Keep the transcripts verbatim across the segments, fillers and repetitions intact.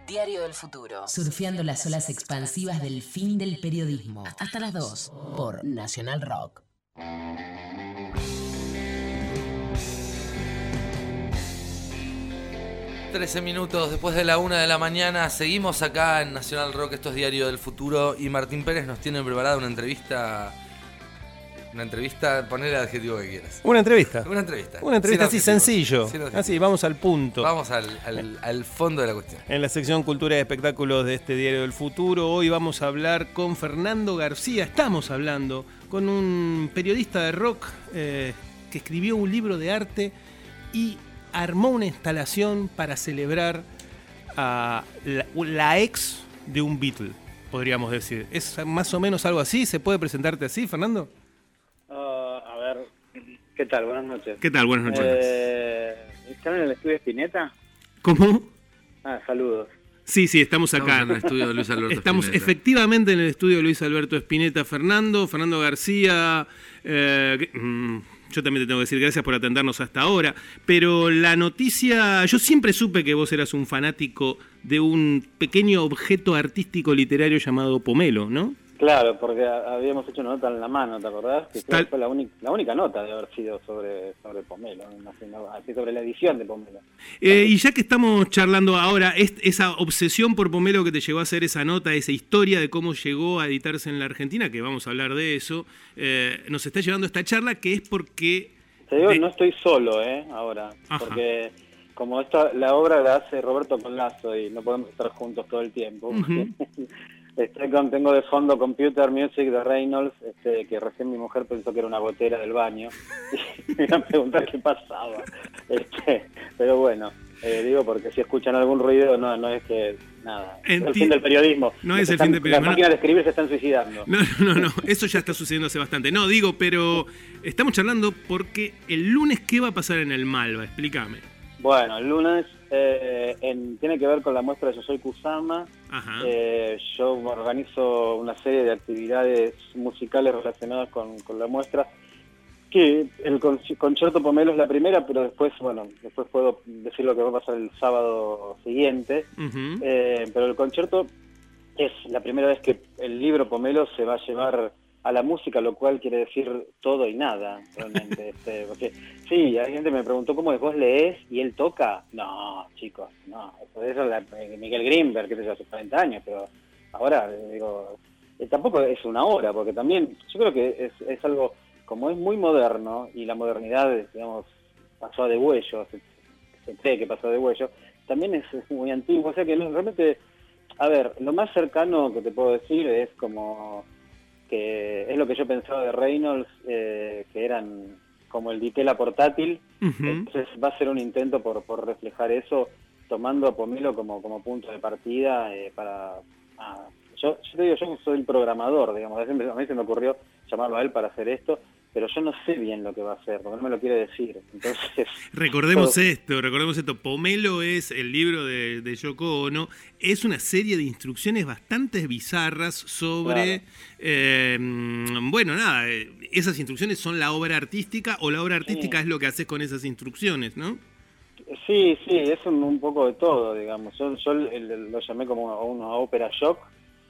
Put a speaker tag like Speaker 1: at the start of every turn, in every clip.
Speaker 1: Diario del Futuro.
Speaker 2: Surfeando las olas expansivas del fin del periodismo. Hasta las dos. Por Nacional Rock.
Speaker 3: trece minutos después de la una de la mañana. Seguimos acá en Nacional Rock. Esto es Diario del Futuro. Y Martín Pérez nos tiene preparada una entrevista... Una entrevista, poner el adjetivo que quieras.
Speaker 4: Una entrevista.
Speaker 3: Una entrevista.
Speaker 4: Una entrevista así sencillo. Así, vamos al punto.
Speaker 3: Vamos al, al, al fondo de la cuestión.
Speaker 4: En la sección Cultura y Espectáculos de este Diario del Futuro, hoy vamos a hablar con Fernando García. Estamos hablando con un periodista de rock eh, que escribió un libro de arte y armó una instalación para celebrar a la, la ex de un Beatle, podríamos decir. ¿Es más o menos algo así? ¿Se puede presentarte así, Fernando?
Speaker 5: ¿Qué tal? Buenas noches.
Speaker 4: ¿Qué tal? Buenas noches.
Speaker 5: Eh, ¿Están en el estudio Spinetta?
Speaker 4: ¿Cómo?
Speaker 5: Ah, saludos.
Speaker 4: Sí, sí, estamos acá.
Speaker 3: Estamos en el estudio de Luis Alberto
Speaker 4: Estamos
Speaker 3: Spinetta.
Speaker 4: efectivamente en el estudio de Luis Alberto Spinetta. Fernando, Fernando García, eh, que, mm, yo también te tengo que decir gracias por atendernos hasta ahora, pero la noticia, yo siempre supe que vos eras un fanático de un pequeño objeto artístico literario llamado pomelo, ¿no?
Speaker 5: Claro, porque habíamos hecho una nota en La Mano, ¿te acordás? Que
Speaker 4: Tal...
Speaker 5: fue la, única, la única nota de haber sido sobre, sobre Pomelo, así sobre la edición de Pomelo.
Speaker 4: Eh, y ya que estamos charlando ahora, es, esa obsesión por Pomelo que te llevó a hacer esa nota, esa historia de cómo llegó a editarse en la Argentina, que vamos a hablar de eso, eh, nos está llevando a esta charla, que es porque...
Speaker 5: Te digo,
Speaker 4: de...
Speaker 5: no estoy solo, ¿eh? Ahora, Ajá. porque como esta, la obra la hace Roberto Colazo y no podemos estar juntos todo el tiempo. Uh-huh. Estoy con, tengo de fondo Computer Music de Reynolds, este, que recién mi mujer pensó que era una gotera del baño y me iban a preguntar qué pasaba. Este, pero bueno, eh, digo porque si escuchan algún ruido, no, no es que nada.
Speaker 4: Enti-
Speaker 5: es el fin del periodismo.
Speaker 4: No es el
Speaker 5: están,
Speaker 4: fin del periodismo.
Speaker 5: Las máquinas de escribir se están suicidando.
Speaker 4: No, no, no, eso ya está sucediendo hace bastante. No, digo, pero estamos charlando porque el lunes, ¿qué va a pasar en el Malva? Explícame.
Speaker 5: Bueno, el lunes eh, en, tiene que ver con la muestra de Yo Soy Kusama. Eh, yo organizo una serie de actividades musicales relacionadas con, con la muestra, que el con, concierto Pomelo es la primera, pero después, bueno, después puedo decir lo que va a pasar el sábado siguiente. Uh-huh. eh, pero el concierto es la primera vez que el libro Pomelo se va a llevar a la música, lo cual quiere decir todo y nada, realmente. este, porque sí, hay gente que me preguntó cómo es, vos lees y él toca. No, chicos, no, eso, eso es la, Miguel Grimberg, que sé yo, hace cuarenta años, pero ahora, digo, eh, tampoco es una hora, porque también, yo creo que es, es algo, como es muy moderno, y la modernidad, digamos, pasó a degüello, se, se cree que pasó a degüello, también es, es muy antiguo, o sea que no, realmente, a ver, lo más cercano que te puedo decir es como... que es lo que yo pensaba de Reynolds, eh, que eran como el Ditela portátil. Uh-huh. Entonces va a ser un intento por, por reflejar eso, tomando a Pomelo como, como punto de partida eh, para... Ah, yo, yo te digo, yo soy el programador, digamos, a mí se me ocurrió llamarlo a él para hacer esto, pero yo no sé bien lo que va a hacer, porque no me lo quiere decir. Entonces,
Speaker 4: recordemos
Speaker 5: todo...
Speaker 4: esto, recordemos esto. Pomelo es el libro de, de Yoko Ono, es una serie de instrucciones bastante bizarras sobre, claro. eh, bueno, nada, esas instrucciones son la obra artística, o la obra artística sí. es lo que haces con esas instrucciones, ¿no?
Speaker 5: Sí, sí, es un, un poco de todo, digamos. Yo, yo lo llamé como una ópera shock,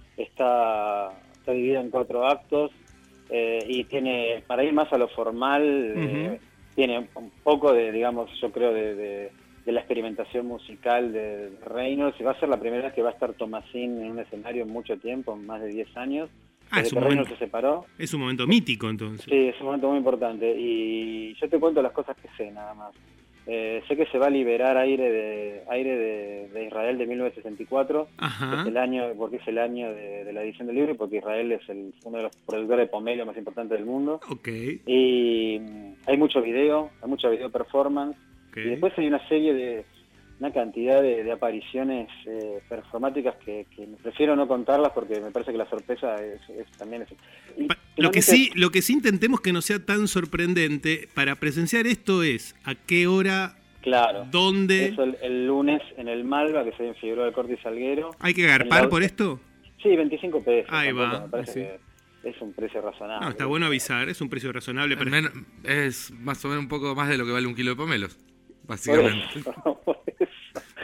Speaker 5: está, está dividida en cuatro actos. Eh, y tiene, para ir más a lo formal, uh-huh. eh, tiene un poco de, digamos, yo creo, de, de, de la experimentación musical de Reynolds. Y va a ser la primera vez que va a estar Tomasín en un escenario en mucho tiempo, en más de diez años.
Speaker 4: Ah, es un, momento, se separó. Es un momento mítico, entonces.
Speaker 5: Sí, es un momento muy importante. Y yo te cuento las cosas que sé, nada más. Eh, sé que se va a liberar aire de aire de, de Israel de mil novecientos sesenta y cuatro, es el año, porque es el año de, de la edición del libro, y porque Israel es el, uno de los productores de pomelo más importantes del mundo.
Speaker 4: Okay.
Speaker 5: Y hay mucho video, hay mucho video performance, okay. Y después hay una serie de, una cantidad de, de apariciones eh, performáticas que, que prefiero no contarlas porque me parece que la sorpresa es, es también... Es, y,
Speaker 4: lo, que sí, lo que sí intentemos que no sea tan sorprendente, para presenciar esto es a qué hora,
Speaker 5: claro,
Speaker 4: dónde...
Speaker 5: Eso el, el lunes en el Malva, que se en Figueroa del Corte y Salguero.
Speaker 4: ¿Hay que garpar
Speaker 5: la...
Speaker 4: por esto?
Speaker 5: Sí, veinticinco pesos.
Speaker 4: Ahí
Speaker 5: tampoco,
Speaker 4: va.
Speaker 5: Me parece
Speaker 4: sí.
Speaker 5: que es un precio razonable.
Speaker 4: No, está bueno avisar, es un precio razonable. Para...
Speaker 3: Men- es más o menos un poco más de lo que vale un kilo de pomelos, básicamente.
Speaker 5: Por eso, por eso.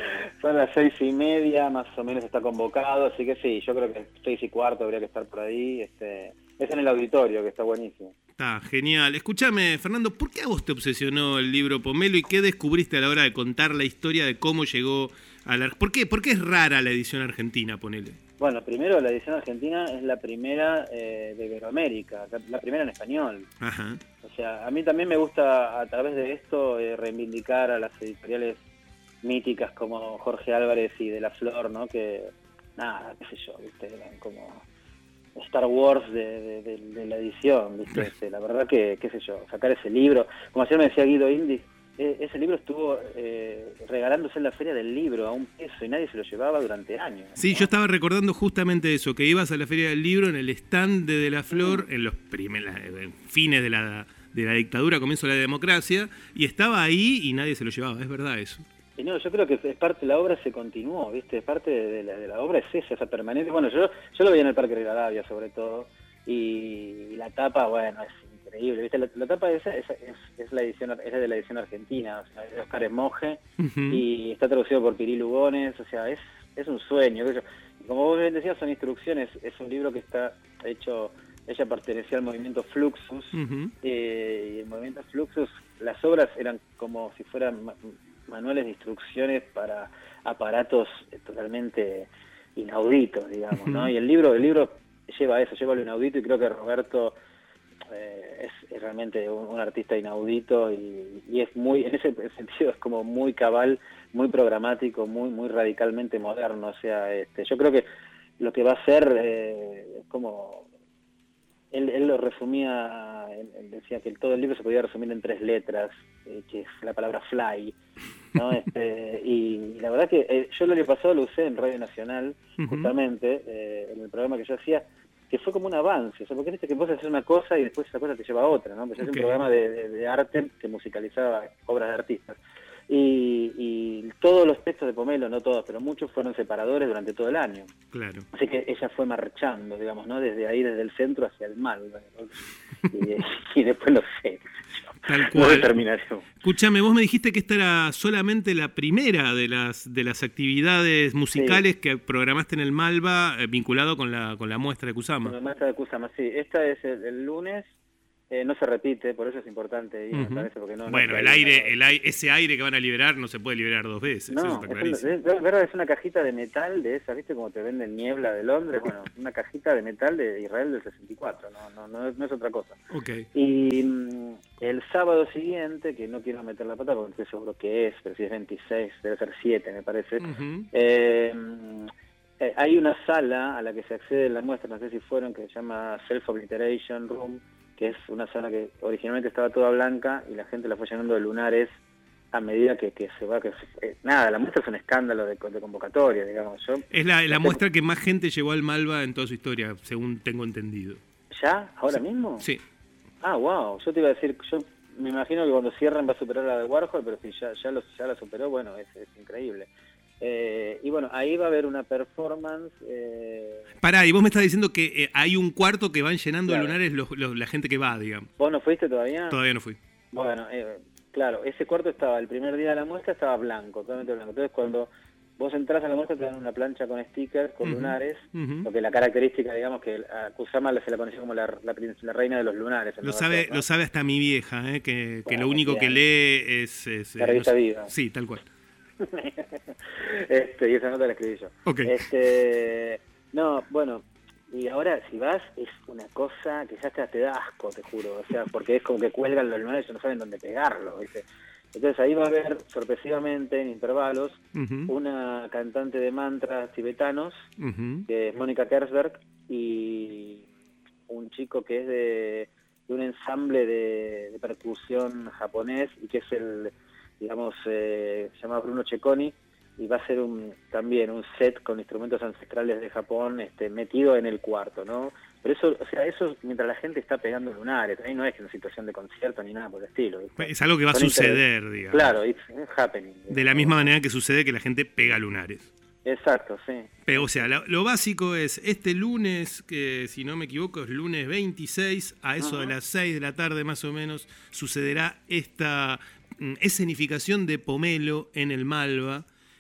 Speaker 5: Son las seis y media, más o menos está convocado, así que sí, yo creo que seis y cuarto habría que estar por ahí. Este, es en el auditorio, que está buenísimo.
Speaker 4: Está genial. Escúchame, Fernando, ¿por qué a vos te obsesionó el libro Pomelo y qué descubriste a la hora de contar la historia de cómo llegó a la... ¿Por qué, ¿Por qué es rara la edición argentina, ponele?
Speaker 5: Bueno, primero, la edición argentina es la primera eh, de Iberoamérica, la, la primera en español.
Speaker 4: Ajá.
Speaker 5: O sea, a mí también me gusta a través de esto eh, reivindicar a las editoriales míticas como Jorge Álvarez y De la Flor, ¿no? Que, nada, qué sé yo, ¿viste? Eran como Star Wars de, de, de, de la edición, ¿viste? Este, la verdad que, qué sé yo, sacar ese libro, como ayer me decía Guido Indis, eh, ese libro estuvo eh, regalándose en la Feria del Libro a un peso y nadie se lo llevaba durante años, ¿no?
Speaker 4: Sí, yo estaba recordando justamente eso, que ibas a la Feria del Libro en el stand de De la Flor, mm. en los primeros fines de la, de la dictadura, comienzo de la democracia, y estaba ahí y nadie se lo llevaba, es verdad eso.
Speaker 5: Y no, yo creo que es parte de la obra, se continuó, ¿viste? Es parte de la, de la obra, es esa, esa permanente. Bueno, yo yo lo vi en el Parque Rivadavia, sobre todo, y, y la tapa, bueno, es increíble, ¿viste? La, la tapa esa es, es, es la edición, es de la edición argentina, o sea, es de Oscar Esmoje, uh-huh. y está traducido por Pirí Lugones, o sea, es es un sueño. Como vos bien decías, son instrucciones, es un libro que está hecho, ella pertenecía al movimiento Fluxus, uh-huh. eh, y el movimiento Fluxus, las obras eran como si fueran manuales de instrucciones para aparatos totalmente inauditos, digamos, ¿no? Y el libro, el libro lleva eso, lleva lo inaudito, y creo que Roberto eh, es, es realmente un, un artista inaudito y, y es muy, en ese sentido es como muy cabal, muy programático, muy muy radicalmente moderno. O sea, este, yo creo que lo que va a ser eh, es como Él, él lo resumía, él, él decía que todo el libro se podía resumir en tres letras, eh, que es la palabra fly, ¿no? Este, y, y la verdad que eh, yo el año pasado lo usé en Radio Nacional, uh-huh. justamente, eh, en el programa que yo hacía, que fue como un avance, o sea, porque viste que vos haces una cosa y después esa cosa te lleva a otra, ¿no? Pues okay. Es un programa de, de, de arte que musicalizaba obras de artistas. Y, y todos los textos de Pomelo, no todos, pero muchos, fueron separadores durante todo el año.
Speaker 4: Claro.
Speaker 5: Así que ella fue marchando, digamos, ¿no? Desde ahí, desde el centro hacia el mal, ¿no? y, y después lo sé.
Speaker 4: Tal cual.
Speaker 5: No determinación.
Speaker 4: Escúchame, vos me dijiste que esta era solamente la primera de las de las actividades musicales sí. que programaste en el Malva, eh, vinculado con la con la muestra de Kusama.
Speaker 5: Con la muestra de Kusama, sí. Esta es el, el lunes. Eh, no se repite, por eso es importante ir, uh-huh. me parece, porque no,
Speaker 4: bueno,
Speaker 5: no
Speaker 4: el aire, el aire, ese aire que van a liberar no se puede liberar dos veces.
Speaker 5: No,
Speaker 4: eso está
Speaker 5: es, un, es, verdad, es una cajita de metal de esa, ¿viste? Como te venden Niebla de Londres, bueno, una cajita de metal de Israel del sesenta y cuatro, no, no, no, es, no es otra cosa.
Speaker 4: Okay.
Speaker 5: Y mm, el sábado siguiente, que no quiero meter la pata porque estoy seguro que es, pero si es veintiséis, debe ser siete, me parece, uh-huh. eh, eh, hay una sala a la que se accede en la muestra, no sé si fueron, que se llama Self-Obliteration Room, que es una sala que originalmente estaba toda blanca y la gente la fue llenando de lunares a medida que, que se va... que se, eh, nada, la muestra es un escándalo de, de convocatoria, digamos. Yo,
Speaker 4: es la, la muestra que más gente llevó al Malva en toda su historia, según tengo entendido.
Speaker 5: ¿Ya? ¿Ahora
Speaker 4: sí.
Speaker 5: mismo?
Speaker 4: Sí.
Speaker 5: Ah, wow. Yo te iba a decir, yo me imagino que cuando cierren va a superar la de Warhol, pero si ya, ya, lo, ya la superó, bueno, es, es increíble. Eh, y bueno, ahí va a haber una performance. Eh...
Speaker 4: Pará, y vos me estás diciendo que eh, hay un cuarto que van llenando
Speaker 5: claro.
Speaker 4: de lunares los, los, la gente que va, digamos.
Speaker 5: ¿Vos no fuiste todavía?
Speaker 4: Todavía no fui.
Speaker 5: Bueno, eh, claro, ese cuarto estaba, el primer día de la muestra estaba blanco, totalmente blanco. Entonces cuando vos entras a la muestra te dan una plancha con stickers, con uh-huh. lunares, uh-huh. porque la característica, digamos, que a Kusama se la conoció como la, la, la reina de los lunares.
Speaker 4: Lo sabe, York, ¿no? Lo sabe hasta mi vieja, ¿eh? que, bueno, que lo único que lee es... es
Speaker 5: la revista
Speaker 4: no sé.
Speaker 5: Viva.
Speaker 4: Sí, tal cual.
Speaker 5: este, y esa nota la escribí yo.
Speaker 4: Okay.
Speaker 5: Este, no, bueno, y ahora si vas es una cosa que ya hasta te da asco, te juro, o sea, porque es como que cuelgan los lunares y no saben dónde pegarlo, ¿viste? Entonces ahí va a haber, sorpresivamente, en intervalos, uh-huh. una cantante de mantras tibetanos, uh-huh. que es Mónica Kersberg, y un chico que es de, de un ensamble de, de percusión japonés, y que es el... digamos, eh, se llama Bruno Cecconi, y va a ser un también un set con instrumentos ancestrales de Japón este, metido en el cuarto, ¿no? Pero eso, o sea, eso mientras la gente está pegando lunares, ahí no es una situación de concierto ni nada por el estilo, ¿viste?
Speaker 4: Es algo que va a suceder, digamos.
Speaker 5: Claro, it's happening. Digamos.
Speaker 4: De la misma manera que sucede que la gente pega lunares.
Speaker 5: Exacto, sí.
Speaker 4: Pero, o sea, lo, lo básico es, este lunes, que si no me equivoco es lunes veintiséis, a eso uh-huh. de las seis de la tarde más o menos, sucederá esta escenificación de Pomelo en el Malva,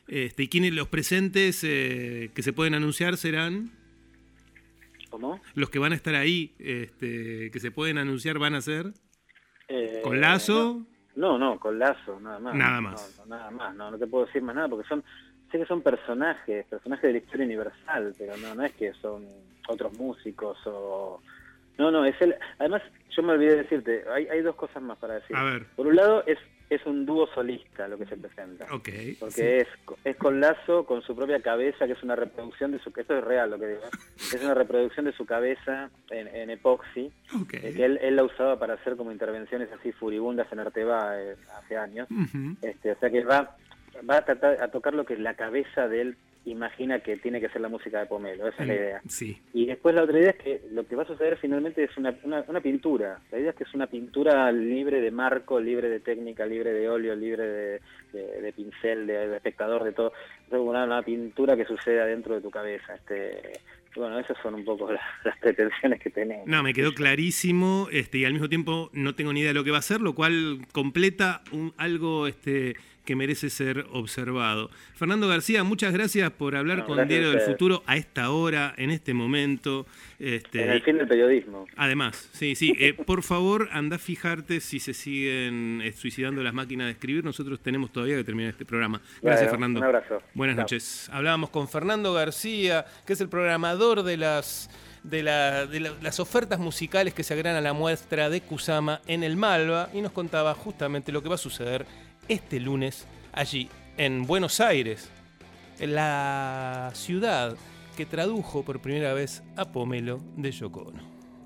Speaker 4: Este, ¿Y quiénes los presentes eh, que se pueden anunciar serán?
Speaker 5: ¿Cómo?
Speaker 4: Los que van a estar ahí, este, que se pueden anunciar, van a ser
Speaker 5: Eh,
Speaker 4: ¿con Lazo?
Speaker 5: No, no, con Lazo, nada más.
Speaker 4: Nada más.
Speaker 5: No, no, nada más, no, no te puedo decir más nada porque son, sé que son personajes, personajes de la historia universal, pero no, no es que son otros músicos o... No, no, es el... Además, yo me olvidé de decirte, hay, hay dos cosas más para decir.
Speaker 4: A ver.
Speaker 5: Por un lado, es, es un dúo solista lo que se presenta.
Speaker 4: Ok.
Speaker 5: Porque
Speaker 4: Sí.
Speaker 5: es, es con Lazo, con su propia cabeza, que es una reproducción de su... Esto es real lo que digo. Es una reproducción de su cabeza en, en epoxi,
Speaker 4: Okay.
Speaker 5: eh, que él, él la usaba para hacer como intervenciones así furibundas en Arteba eh, hace años.
Speaker 4: Uh-huh.
Speaker 5: este O sea que va, va a tratar a tocar lo que la cabeza de él imagina que tiene que ser la música de Pomelo. Esa es la idea.
Speaker 4: Sí.
Speaker 5: Y después la otra idea es que lo que va a suceder finalmente es una, una, una pintura. La idea es que es una pintura libre de marco, libre de técnica, libre de óleo, libre de, de, de pincel, de, de espectador, de todo. Es una, una pintura que sucede adentro de tu cabeza. Este Bueno, esas son un poco las, las pretensiones que tenemos.
Speaker 4: No, me quedó clarísimo, este, y al mismo tiempo no tengo ni idea de lo que va a ser, lo cual completa un, algo este, que merece ser observado. Fernando García, muchas gracias por hablar
Speaker 5: No,
Speaker 4: con Diario del
Speaker 5: ustedes.
Speaker 4: Futuro a esta hora, en este momento. Este,
Speaker 5: En el fin del periodismo.
Speaker 4: Además, sí, sí. Eh, por favor, anda a fijarte si se siguen eh, suicidando las máquinas de escribir. Nosotros tenemos todavía que terminar este programa. Gracias,
Speaker 5: Bueno,
Speaker 4: Fernando.
Speaker 5: un abrazo.
Speaker 4: Buenas
Speaker 5: Chao.
Speaker 4: noches. Hablábamos con Fernando García, que es el programador de las de, la, de la, las ofertas musicales que se agregan a la muestra de Kusama en el Malva, y nos contaba justamente lo que va a suceder este lunes allí en Buenos Aires, en la ciudad que tradujo por primera vez a Pomelo de Yoko Ono.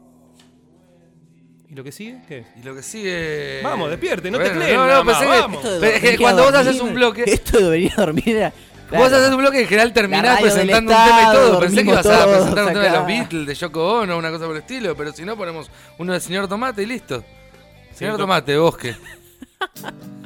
Speaker 4: ¿Y lo que sigue? ¿Qué?
Speaker 3: Y lo que sigue...
Speaker 4: Vamos, despierte, no
Speaker 3: Bueno,
Speaker 4: te crees.
Speaker 3: no, no,
Speaker 4: nada más,
Speaker 3: pensé que-
Speaker 4: vamos.
Speaker 1: Esto de
Speaker 3: Pero es que
Speaker 1: venir a
Speaker 3: cuando vos
Speaker 1: dormir,
Speaker 3: haces un bloque-
Speaker 1: Esto de venir a dormir era...
Speaker 3: Vos haces un bloque y en general
Speaker 1: La
Speaker 3: terminás
Speaker 1: radio del
Speaker 3: presentando un tema y
Speaker 1: Estado,
Speaker 3: todo. Pensé que
Speaker 1: dormimos
Speaker 3: ibas a
Speaker 1: todos
Speaker 3: presentar un tema de
Speaker 1: acá.
Speaker 3: los Beatles, de Yoko Ono, una cosa por el estilo, pero si no ponemos uno del Señor Tomate y listo. Señor
Speaker 4: Señor
Speaker 3: Tomate, Bosque.